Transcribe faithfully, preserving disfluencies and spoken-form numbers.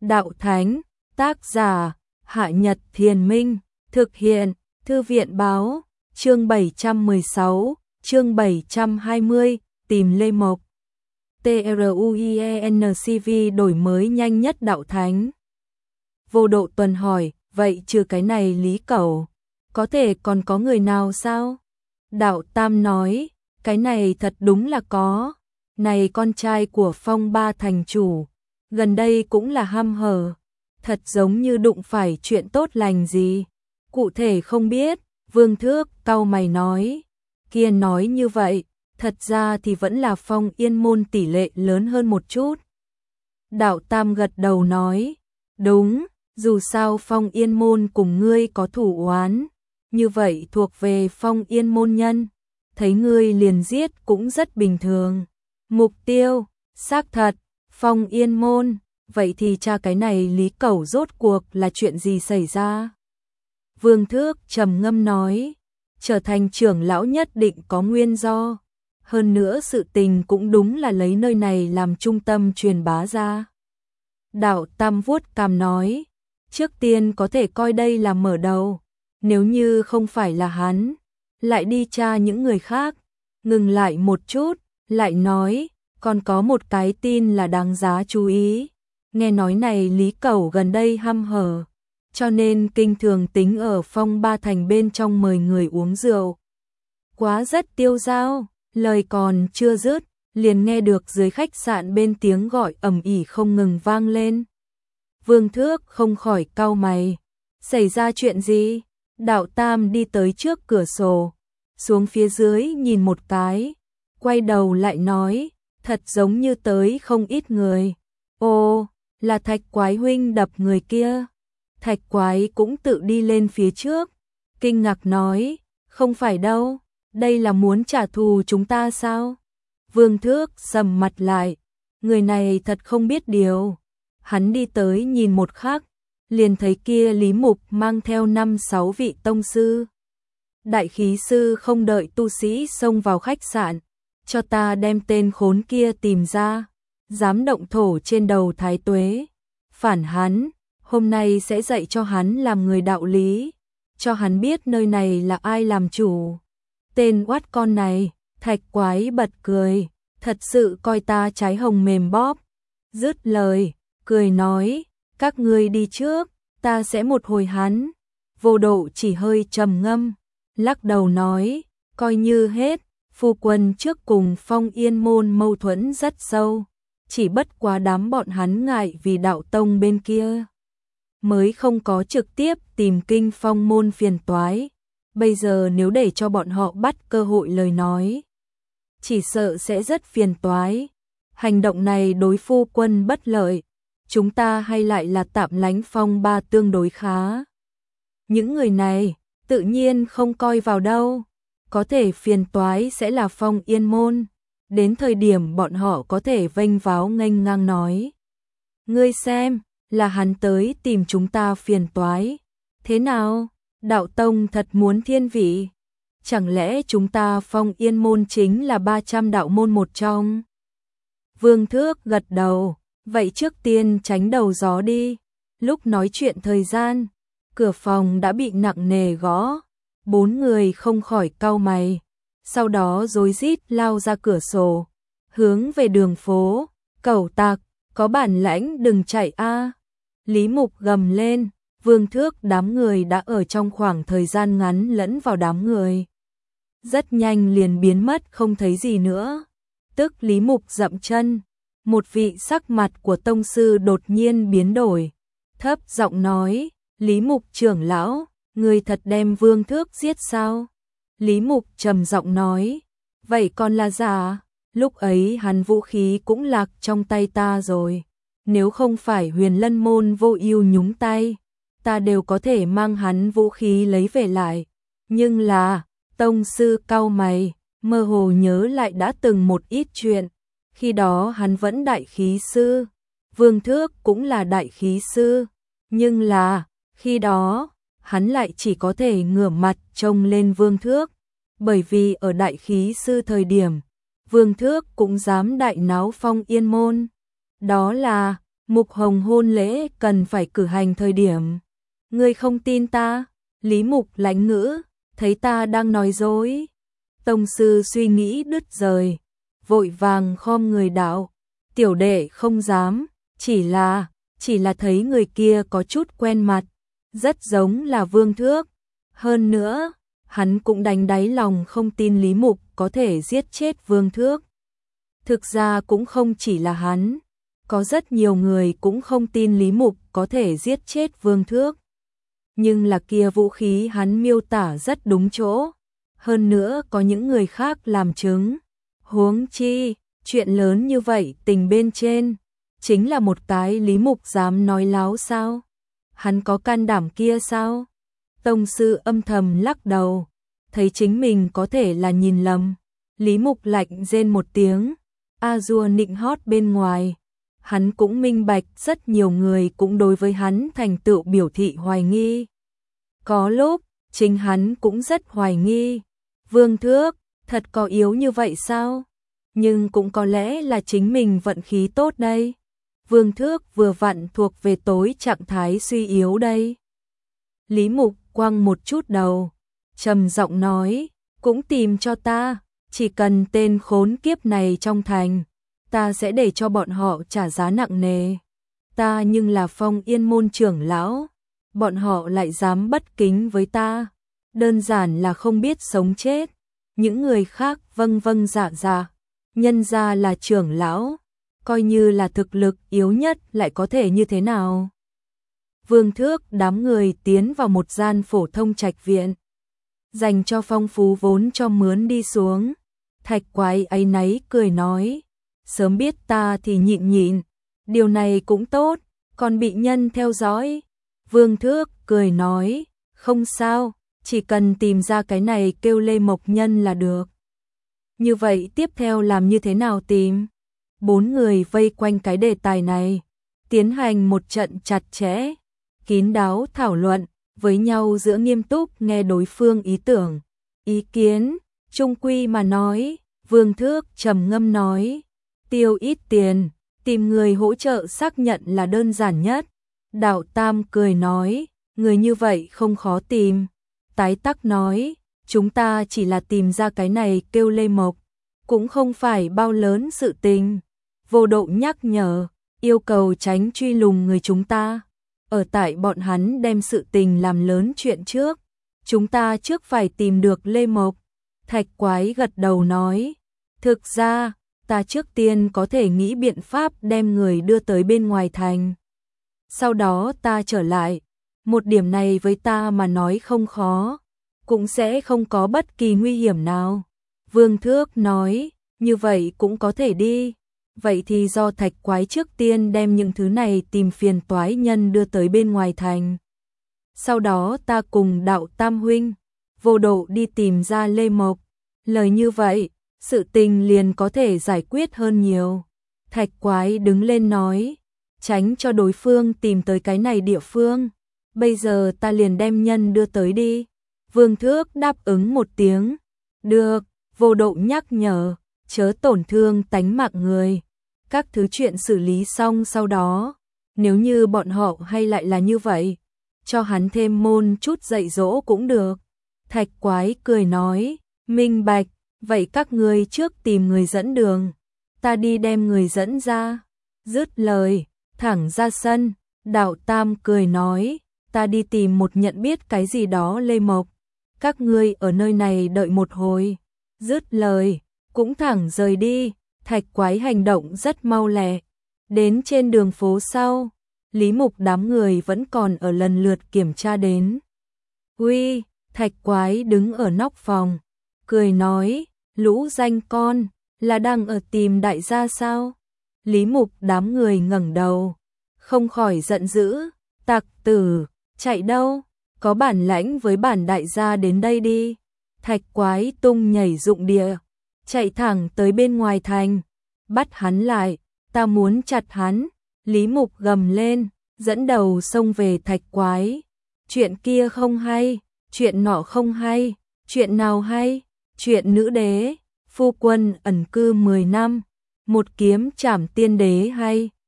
Đạo Thánh, tác giả, Hạ Nhật Thiền Minh, thực hiện, Thư viện báo, chương bảy trăm mười sáu, chương bảy trăm hai mươi, tìm Lê Mộc. TRUIENCV đổi mới nhanh nhất Đạo Thánh. Vô Độ Tuần hỏi, vậy trừ cái này Lý Cẩu, có thể còn có người nào sao? Đạo Tam nói, cái này thật đúng là có. Này con trai của Phong Ba thành chủ, gần đây cũng là hăm hở, thật giống như đụng phải chuyện tốt lành gì. Cụ thể không biết, Vương Thước cau mày nói, kia nói như vậy, thật ra thì vẫn là Phong Yên môn tỷ lệ lớn hơn một chút. Đạo Tam gật đầu nói, đúng, dù sao Phong Yên môn cùng ngươi có thủ oán, như vậy thuộc về Phong Yên môn nhân, thấy ngươi liền giết cũng rất bình thường. Mục tiêu, xác thật, Phong Yên môn, vậy thì cha cái này Lý Cẩu rốt cuộc là chuyện gì xảy ra? Vương Thước trầm ngâm nói, trở thành trưởng lão nhất định có nguyên do, hơn nữa sự tình cũng đúng là lấy nơi này làm trung tâm truyền bá ra. Đạo Tam vuốt cằm nói, trước tiên có thể coi đây là mở đầu, nếu như không phải là hắn, lại đi tra những người khác. Ngừng lại một chút, lại nói, còn có một cái tin là đáng giá chú ý. Nghe nói này Lý Cẩu gần đây hăm hở, cho nên kinh thường tính ở Phong Ba thành bên trong mời người uống rượu. Quá rất tiêu dao, lời còn chưa dứt, liền nghe được dưới khách sạn bên tiếng gọi ầm ĩ không ngừng vang lên. Vương Thước không khỏi cau mày, xảy ra chuyện gì? Đạo Tam đi tới trước cửa sổ, xuống phía dưới nhìn một cái, quay đầu lại nói, thật giống như tới không ít người. Ồ, là Thạch Quái huynh đập người kia. Thạch Quái cũng tự đi lên phía trước, kinh ngạc nói, không phải đâu, đây là muốn trả thù chúng ta sao? Vương Thước sầm mặt lại, người này thật không biết điều. Hắn đi tới nhìn một khắc, liền thấy kia Lý Mục mang theo năm sáu vị tông sư. Đại khí sư không đợi tu sĩ xông vào khách sạn, cho ta đem tên khốn kia tìm ra, dám động thổ trên đầu Thái Tuế. Phản hắn, hôm nay sẽ dạy cho hắn làm người đạo lý, cho hắn biết nơi này là ai làm chủ. Tên oát con này, Thạch Quái bật cười, thật sự coi ta trái hồng mềm bóp. Dứt lời, cười nói, các ngươi đi trước, ta sẽ một hồi hắn. Vô Độ chỉ hơi trầm ngâm, lắc đầu nói, coi như hết, phu quân trước cùng Phong Yên môn mâu thuẫn rất sâu, chỉ bất quá đám bọn hắn ngại vì đạo tông bên kia, mới không có trực tiếp tìm Kinh Phong môn phiền toái. Bây giờ nếu để cho bọn họ bắt cơ hội lời nói, chỉ sợ sẽ rất phiền toái. Hành động này đối phu quân bất lợi, chúng ta hay lại là tạm lánh Phong Ba tương đối khá. Những người này tự nhiên không coi vào đâu, có thể phiền toái sẽ là Phong Yên môn, đến thời điểm bọn họ có thể vênh váo nghênh ngang nói, ngươi xem, là hắn tới tìm chúng ta phiền toái. Thế nào, đạo tông thật muốn thiên vị? Chẳng lẽ chúng ta Phong Yên môn chính là ba trăm đạo môn một trong? Vương Thước gật đầu, vậy trước tiên tránh đầu gió đi. Lúc nói chuyện thời gian, cửa phòng đã bị nặng nề gõ, bốn người không khỏi cau mày, sau đó rối rít lao ra cửa sổ, hướng về đường phố. Cẩu tặc, có bản lãnh đừng chạy a! Lý Mục gầm lên. Vương Thước đám người đã ở trong khoảng thời gian ngắn lẫn vào đám người, rất nhanh liền biến mất không thấy gì nữa. Tức Lý Mục dậm chân, một vị sắc mặt của tông sư đột nhiên biến đổi, thấp giọng nói, Lý Mục trưởng lão, người thật đem Vương Thước giết sao? Lý Mục trầm giọng nói, vậy còn là giả, lúc ấy hắn vũ khí cũng lạc trong tay ta rồi, nếu không phải Huyền Lân môn vô ưu nhúng tay, ta đều có thể mang hắn vũ khí lấy về lại. Nhưng là, tông sư cau mày, mơ hồ nhớ lại đã từng một ít chuyện, khi đó hắn vẫn đại khí sư, Vương Thước cũng là đại khí sư, nhưng là, khi đó, hắn lại chỉ có thể ngửa mặt trông lên Vương Thước, bởi vì ở đại khí sư thời điểm, Vương Thước cũng dám đại náo Phong Yên môn. Đó là Mục Hồng hôn lễ cần phải cử hành thời điểm. Ngươi không tin ta? Lý Mục lãnh ngữ, thấy ta đang nói dối. Tông sư suy nghĩ đứt rời, vội vàng khom người đạo, tiểu đệ không dám, chỉ là, chỉ là thấy người kia có chút quen mặt, rất giống là Vương Thước. Hơn nữa, hắn cũng đánh đáy lòng không tin Lý Mục có thể giết chết Vương Thước. Thực ra cũng không chỉ là hắn, có rất nhiều người cũng không tin Lý Mục có thể giết chết Vương Thước. Nhưng là kia vũ khí hắn miêu tả rất đúng chỗ, hơn nữa có những người khác làm chứng. Huống chi, chuyện lớn như vậy tình bên trên, chính là một cái Lý Mục dám nói láo sao? Hắn có can đảm kia sao? Tông sư âm thầm lắc đầu, thấy chính mình có thể là nhìn lầm. Lý Mục lạnh rên một tiếng, a dua nịnh hót bên ngoài. Hắn cũng minh bạch rất nhiều người cũng đối với hắn thành tựu biểu thị hoài nghi. Có lúc, chính hắn cũng rất hoài nghi. Vương Thước, thật có yếu như vậy sao? Nhưng cũng có lẽ là chính mình vận khí tốt đây. Vương Thước vừa vặn thuộc về tối trạng thái suy yếu đây. Lý Mục quăng một chút đầu, trầm giọng nói, cũng tìm cho ta, chỉ cần tên khốn kiếp này trong thành, ta sẽ để cho bọn họ trả giá nặng nề. Ta nhưng là Phong Yên môn trưởng lão, bọn họ lại dám bất kính với ta, đơn giản là không biết sống chết. Những người khác vâng vâng dạ dạ, nhân ra là trưởng lão, coi như là thực lực yếu nhất lại có thể như thế nào. Vương Thước đám người tiến vào một gian phổ thông trạch viện, dành cho Phong Phú vốn cho mướn đi xuống. Thạch Quái áy náy cười nói, sớm biết ta thì nhịn nhịn, điều này cũng tốt, còn bị nhân theo dõi. Vương Thước cười nói, không sao, chỉ cần tìm ra cái này kêu Lê Mộc Nhân là được. Như vậy tiếp theo làm như thế nào tìm? Bốn người vây quanh cái đề tài này, tiến hành một trận chặt chẽ, kín đáo thảo luận với nhau giữa nghiêm túc nghe đối phương ý tưởng, ý kiến. Trung quy mà nói, Vương Thước trầm ngâm nói, tiêu ít tiền, tìm người hỗ trợ xác nhận là đơn giản nhất. Đạo Tam cười nói, người như vậy không khó tìm. Tái Tắc nói, chúng ta chỉ là tìm ra cái này kêu Lê Mộc, cũng không phải bao lớn sự tình. Vô Độ nhắc nhở, yêu cầu tránh truy lùng người chúng ta. Ở tại bọn hắn đem sự tình làm lớn chuyện trước, chúng ta trước phải tìm được Lê Mộc. Thạch Quái gật đầu nói, thực ra, ta trước tiên có thể nghĩ biện pháp đem người đưa tới bên ngoài thành. Sau đó ta trở lại, một điểm này với ta mà nói không khó, cũng sẽ không có bất kỳ nguy hiểm nào. Vương Thước nói, như vậy cũng có thể đi. Vậy thì do Thạch Quái trước tiên đem những thứ này tìm phiền toái nhân đưa tới bên ngoài thành. Sau đó ta cùng Đạo Tam huynh, Vô Độ đi tìm ra Lê Mộc. Lời như vậy, sự tình liền có thể giải quyết hơn nhiều. Thạch Quái đứng lên nói, tránh cho đối phương tìm tới cái này địa phương. Bây giờ ta liền đem nhân đưa tới đi. Vương Thước đáp ứng một tiếng. Được, Vô Độ nhắc nhở, chớ tổn thương tánh mạng người. Các thứ chuyện xử lý xong sau đó, nếu như bọn họ hay lại là như vậy, cho hắn thêm môn chút dạy dỗ cũng được. Thạch Quái cười nói, minh bạch, vậy các ngươi trước tìm người dẫn đường, ta đi đem người dẫn ra. Dứt lời, thẳng ra sân. Đạo Tam cười nói, ta đi tìm một nhận biết cái gì đó Lê Mộc, các ngươi ở nơi này đợi một hồi. Dứt lời, cũng thẳng rời đi. Thạch Quái hành động rất mau lẹ. Đến trên đường phố sau, Lý Mục đám người vẫn còn ở lần lượt kiểm tra đến. Uy, Thạch Quái đứng ở nóc phòng, cười nói, lũ danh con, là đang ở tìm đại gia sao? Lý Mục đám người ngẩng đầu, không khỏi giận dữ, tặc tử, chạy đâu, có bản lãnh với bản đại gia đến đây đi. Thạch Quái tung nhảy dụng địa, chạy thẳng tới bên ngoài thành, bắt hắn lại, ta muốn chặt hắn. Lý Mục gầm lên, dẫn đầu xông về Thạch Quái. Chuyện kia không hay, chuyện nọ không hay, chuyện nào hay? Chuyện nữ đế, phu quân ẩn cư mười năm, một kiếm trảm tiên đế hay.